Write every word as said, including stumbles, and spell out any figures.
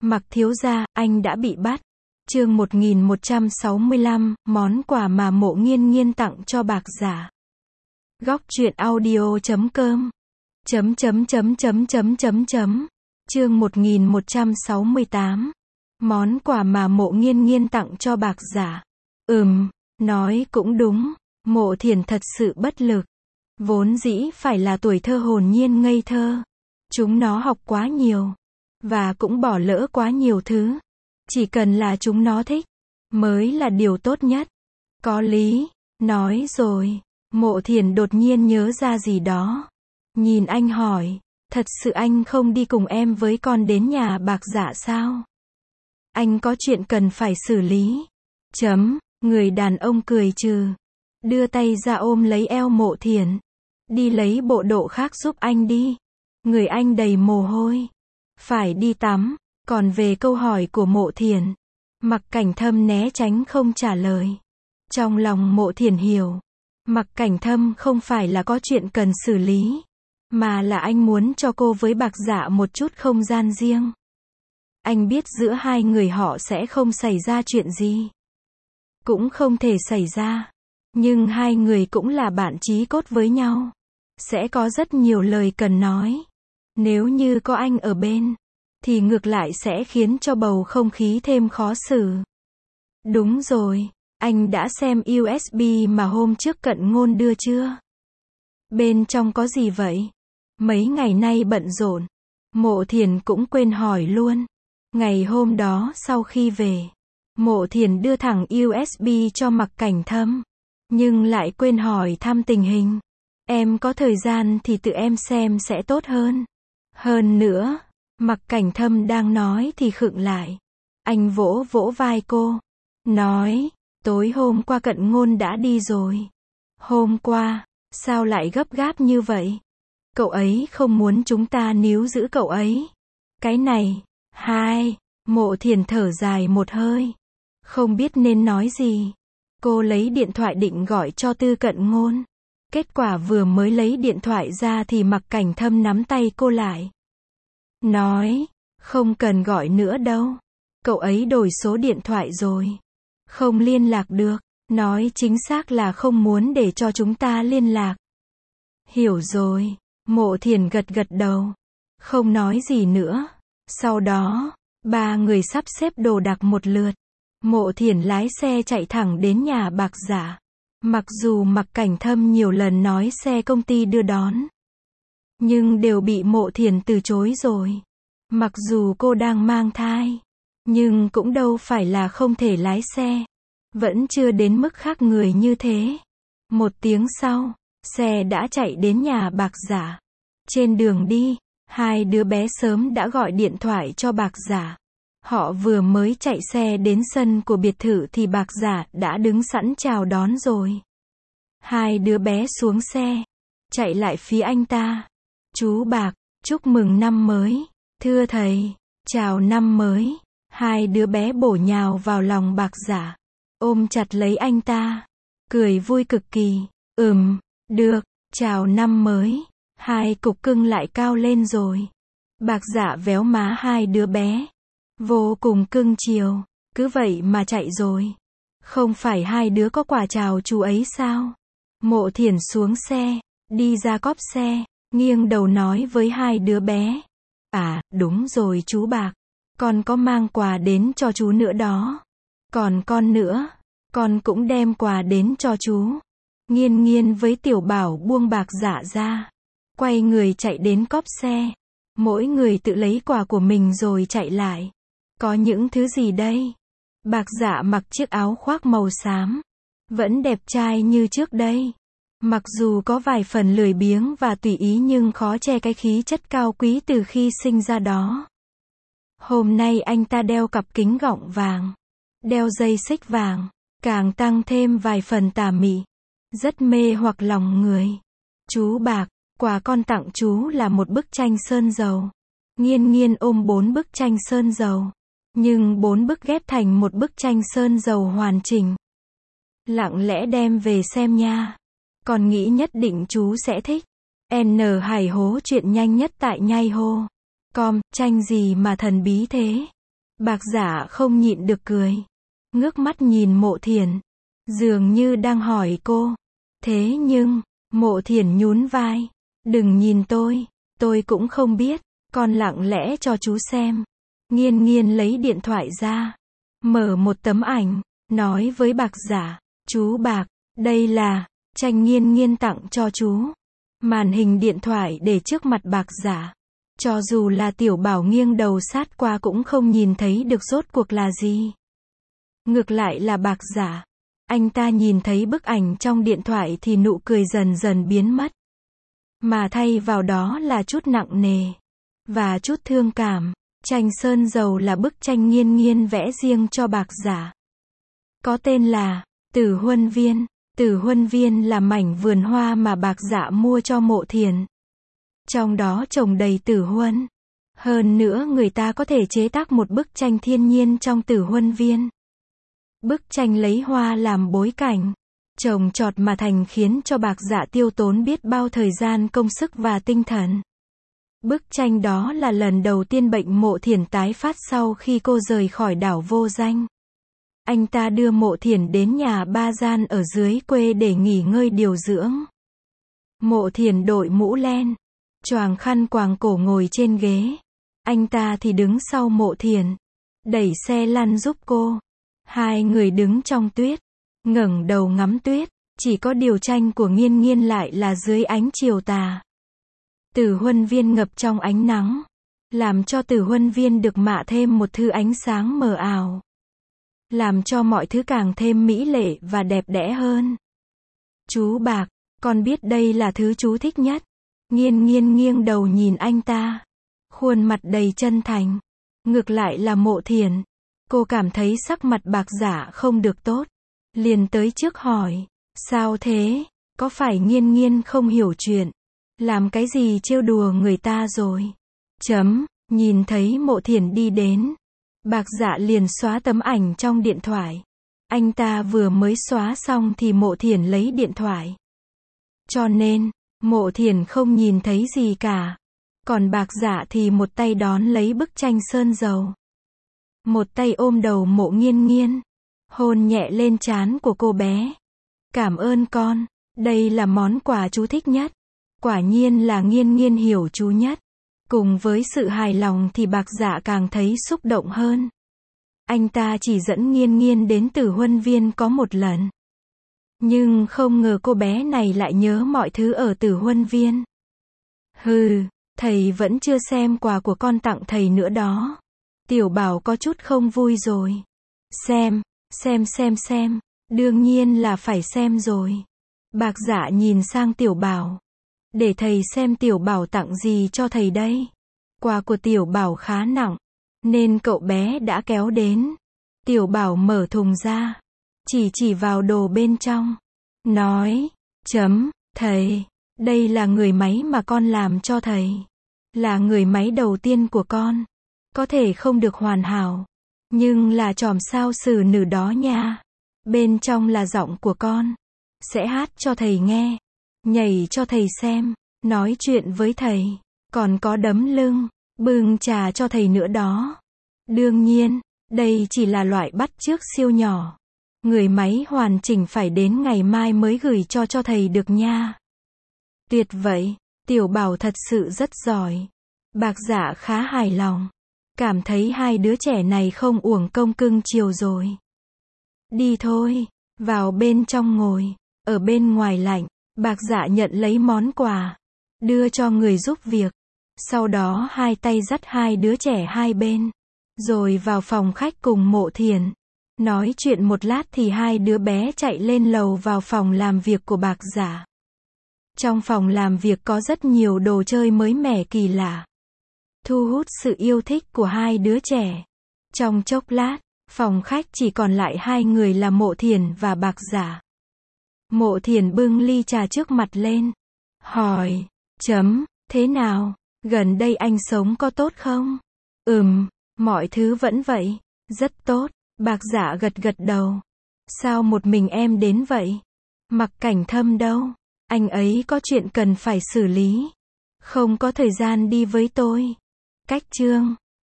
Mặc thiếu gia, anh đã bị bắt. Chương một nghìn một trăm sáu mươi lăm, món quà mà Mộ Nghiên Nghiên tặng cho Bạc Giả. Góc truyện audio chấm com. Chấm chấm chấm chấm chấm chấm chấm. Chương một nghìn một trăm sáu mươi tám. Món quà mà Mộ Nghiên Nghiên tặng cho Bạc Giả. Ừm, nói cũng đúng, Mộ Thiển thật sự bất lực. Vốn dĩ phải là tuổi thơ hồn nhiên ngây thơ. Chúng nó học quá nhiều. Và cũng bỏ lỡ quá nhiều thứ. Chỉ cần là chúng nó thích, mới là điều tốt nhất. Có lý, nói rồi. Mộ Thiển đột nhiên nhớ ra gì đó. Nhìn anh hỏi, thật sự anh không đi cùng em với con đến nhà Bạc Giả sao? Anh có chuyện cần phải xử lý. Chấm, người đàn ông cười trừ. Đưa tay ra ôm lấy eo Mộ Thiển. Đi lấy bộ đồ khác giúp anh đi. Người anh đầy mồ hôi. Phải đi tắm. Còn về câu hỏi của Mộ Thiển, Mặc Cảnh Thâm né tránh không trả lời. Trong lòng Mộ Thiển hiểu, Mặc Cảnh Thâm không phải là có chuyện cần xử lý, mà là anh muốn cho cô với Bạc Giả một chút không gian riêng. Anh biết giữa hai người họ sẽ không xảy ra chuyện gì. Cũng không thể xảy ra. Nhưng hai người cũng là bạn chí cốt với nhau. Sẽ có rất nhiều lời cần nói. Nếu như có anh ở bên, thì ngược lại sẽ khiến cho bầu không khí thêm khó xử. Đúng rồi, anh đã xem u ét bê mà hôm trước Cận Ngôn đưa chưa? Bên trong có gì vậy? Mấy ngày nay bận rộn, Mộ Thiển cũng quên hỏi luôn. Ngày hôm đó sau khi về, Mộ Thiển đưa thẳng u ét bê cho Mặc Cảnh Thâm, nhưng lại quên hỏi thăm tình hình. Em có thời gian thì tự em xem sẽ tốt hơn. Hơn nữa, Mặc Cảnh Thâm đang nói thì khựng lại. Anh vỗ vỗ vai cô. Nói, tối hôm qua Cận Ngôn đã đi rồi. Hôm qua, sao lại gấp gáp như vậy? Cậu ấy không muốn chúng ta níu giữ cậu ấy. Cái này, hai, Mộ Thiển thở dài một hơi. Không biết nên nói gì. Cô lấy điện thoại định gọi cho Tư Cận Ngôn. Kết quả vừa mới lấy điện thoại ra thì Mặc Cảnh Thâm nắm tay cô lại. Nói, không cần gọi nữa đâu. Cậu ấy đổi số điện thoại rồi. Không liên lạc được. Nói chính xác là không muốn để cho chúng ta liên lạc. Hiểu rồi. Mộ Thiển gật gật đầu. Không nói gì nữa. Sau đó, ba người sắp xếp đồ đạc một lượt. Mộ Thiển lái xe chạy thẳng đến nhà Bạc Giả. Mặc dù Mặc Cảnh Thâm nhiều lần nói xe công ty đưa đón, nhưng đều bị Mộ Thiển từ chối rồi. Mặc dù cô đang mang thai, nhưng cũng đâu phải là không thể lái xe. Vẫn chưa đến mức khác người như thế. Một tiếng sau, xe đã chạy đến nhà Bạc Giả. Trên đường đi, hai đứa bé sớm đã gọi điện thoại cho Bạc Giả. Họ vừa mới chạy xe đến sân của biệt thự thì Bạc Giả đã đứng sẵn chào đón rồi. Hai đứa bé xuống xe, chạy lại phía anh ta. Chú Bạc, chúc mừng năm mới. Thưa thầy, chào năm mới. Hai đứa bé bổ nhào vào lòng Bạc Giả, ôm chặt lấy anh ta, cười vui cực kỳ. Ừm, được, chào năm mới. Hai cục cưng lại cao lên rồi. Bạc Giả véo má hai đứa bé, vô cùng cưng chiều. Cứ vậy mà chạy rồi. Không phải hai đứa có quà chào chú ấy sao? Mộ Thiển xuống xe, đi ra cốp xe, nghiêng đầu nói với hai đứa bé. À, đúng rồi chú Bạc. Con có mang quà đến cho chú nữa đó. Còn con nữa, con cũng đem quà đến cho chú. Nghiên Nghiên với Tiểu Bảo buông Bạc Giả ra, quay người chạy đến cốp xe. Mỗi người tự lấy quà của mình rồi chạy lại. Có những thứ gì đây? Bạc Giả mặc chiếc áo khoác màu xám, vẫn đẹp trai như trước đây. Mặc dù có vài phần lười biếng và tùy ý nhưng khó che cái khí chất cao quý từ khi sinh ra đó. Hôm nay anh ta đeo cặp kính gọng vàng, đeo dây xích vàng, càng tăng thêm vài phần tà mị. Rất mê hoặc lòng người. Chú Bạc, quà con tặng chú là một bức tranh sơn dầu. Nghiên Nghiên ôm bốn bức tranh sơn dầu. Nhưng bốn bức ghép thành một bức tranh sơn dầu hoàn chỉnh. Lặng lẽ đem về xem nha. Con nghĩ nhất định chú sẽ thích. N Hải hố chuyện nhanh nhất tại nhai hô. Com, tranh gì mà thần bí thế? Bạc Giả không nhịn được cười. Ngước mắt nhìn Mộ Thiển. Dường như đang hỏi cô. Thế nhưng, Mộ Thiển nhún vai. Đừng nhìn tôi. Tôi cũng không biết. Con lặng lẽ cho chú xem. Nghiên Nghiên lấy điện thoại ra. Mở một tấm ảnh. Nói với Bạc Giả. Chú Bạc, đây là tranh Nghiên Nghiên tặng cho chú. Màn hình điện thoại để trước mặt Bạc Giả. Cho dù là Tiểu Bảo nghiêng đầu sát qua cũng không nhìn thấy được rốt cuộc là gì. Ngược lại là Bạc Giả. Anh ta nhìn thấy bức ảnh trong điện thoại thì nụ cười dần dần biến mất. Mà thay vào đó là chút nặng nề. Và chút thương cảm. Tranh sơn dầu là bức tranh Nghiên Nghiên vẽ riêng cho Bạc Giả. Có tên là Tử Huân Viên. Tử Huân Viên là mảnh vườn hoa mà Bạc Giả mua cho Mộ Thiển. Trong đó trồng đầy tử huân. Hơn nữa người ta có thể chế tác một bức tranh thiên nhiên trong Tử Huân Viên. Bức tranh lấy hoa làm bối cảnh. Trồng trọt mà thành khiến cho Bạc Giả tiêu tốn biết bao thời gian công sức và tinh thần. Bức tranh đó là lần đầu tiên bệnh Mộ Thiển tái phát sau khi cô rời khỏi đảo Vô Danh. Anh ta đưa Mộ Thiển đến nhà ba gian ở dưới quê để nghỉ ngơi điều dưỡng. Mộ Thiển đội mũ len, choàng khăn quàng cổ ngồi trên ghế. Anh ta thì đứng sau Mộ Thiển, đẩy xe lăn giúp cô. Hai người đứng trong tuyết, ngẩng đầu ngắm tuyết. Chỉ có điều tranh của Nghiên Nghiên lại là dưới ánh chiều tà. Tử Huân Viên ngập trong ánh nắng, làm cho Tử Huân Viên được mạ thêm một thứ ánh sáng mờ ảo. Làm cho mọi thứ càng thêm mỹ lệ và đẹp đẽ hơn. Chú Bạc, con biết đây là thứ chú thích nhất. Nghiên Nghiên nghiêng đầu nhìn anh ta. Khuôn mặt đầy chân thành. Ngược lại là Mộ Thiển. Cô cảm thấy sắc mặt Bạc Giả không được tốt. Liền tới trước hỏi. Sao thế? Có phải Nghiên Nghiên không hiểu chuyện? Làm cái gì trêu đùa người ta rồi? Chấm, nhìn thấy Mộ Thiển đi đến. Bạc Giả liền xóa tấm ảnh trong điện thoại. Anh ta vừa mới xóa xong thì Mộ Thiển lấy điện thoại. Cho nên, Mộ Thiển không nhìn thấy gì cả. Còn Bạc Giả thì một tay đón lấy bức tranh sơn dầu. Một tay ôm đầu Mộ Nghiên Nghiên. Hôn nhẹ lên trán của cô bé. Cảm ơn con, đây là món quà chú thích nhất. Quả nhiên là Nghiên Nghiên hiểu chú nhất. Cùng với sự hài lòng thì Bạc Giả càng thấy xúc động hơn. Anh ta chỉ dẫn Nghiên Nghiên đến Tử Huân Viên có một lần. Nhưng không ngờ cô bé này lại nhớ mọi thứ ở Tử Huân Viên. Hừ, thầy vẫn chưa xem quà của con tặng thầy nữa đó. Tiểu Bảo có chút không vui rồi. Xem, xem xem xem, đương nhiên là phải xem rồi. Bạc Giả nhìn sang Tiểu Bảo. Để thầy xem Tiểu Bảo tặng gì cho thầy đây. Quà của Tiểu Bảo khá nặng, nên cậu bé đã kéo đến. Tiểu Bảo mở thùng ra, chỉ chỉ vào đồ bên trong. Nói, chấm, thầy, đây là người máy mà con làm cho thầy. Là người máy đầu tiên của con. Có thể không được hoàn hảo, nhưng là chòm sao xử nữ đó nha. Bên trong là giọng của con. Sẽ hát cho thầy nghe. Nhảy cho thầy xem, nói chuyện với thầy, còn có đấm lưng, bưng trà cho thầy nữa đó. Đương nhiên, đây chỉ là loại bắt chước siêu nhỏ. Người máy hoàn chỉnh phải đến ngày mai mới gửi cho cho thầy được nha. Tuyệt vậy, Tiểu Bảo thật sự rất giỏi. Bạc Giả khá hài lòng. Cảm thấy hai đứa trẻ này không uổng công cưng chiều rồi. Đi thôi, vào bên trong ngồi, ở bên ngoài lạnh. Bạc Giả nhận lấy món quà, đưa cho người giúp việc. Sau đó hai tay dắt hai đứa trẻ hai bên, rồi vào phòng khách cùng Mộ Thiển. Nói chuyện một lát thì hai đứa bé chạy lên lầu vào phòng làm việc của Bạc Giả. Trong phòng làm việc có rất nhiều đồ chơi mới mẻ kỳ lạ, thu hút sự yêu thích của hai đứa trẻ. Trong chốc lát, phòng khách chỉ còn lại hai người là Mộ Thiển và Bạc Giả. Mộ Thiển bưng ly trà trước mặt lên, hỏi, chấm, thế nào, gần đây anh sống có tốt không? Ừm, mọi thứ vẫn vậy, rất tốt. Bạc Giả gật gật đầu. Sao một mình em đến vậy? Mặc Cảnh Thâm đâu? Anh ấy có chuyện cần phải xử lý. Không có thời gian đi với tôi. Cách chương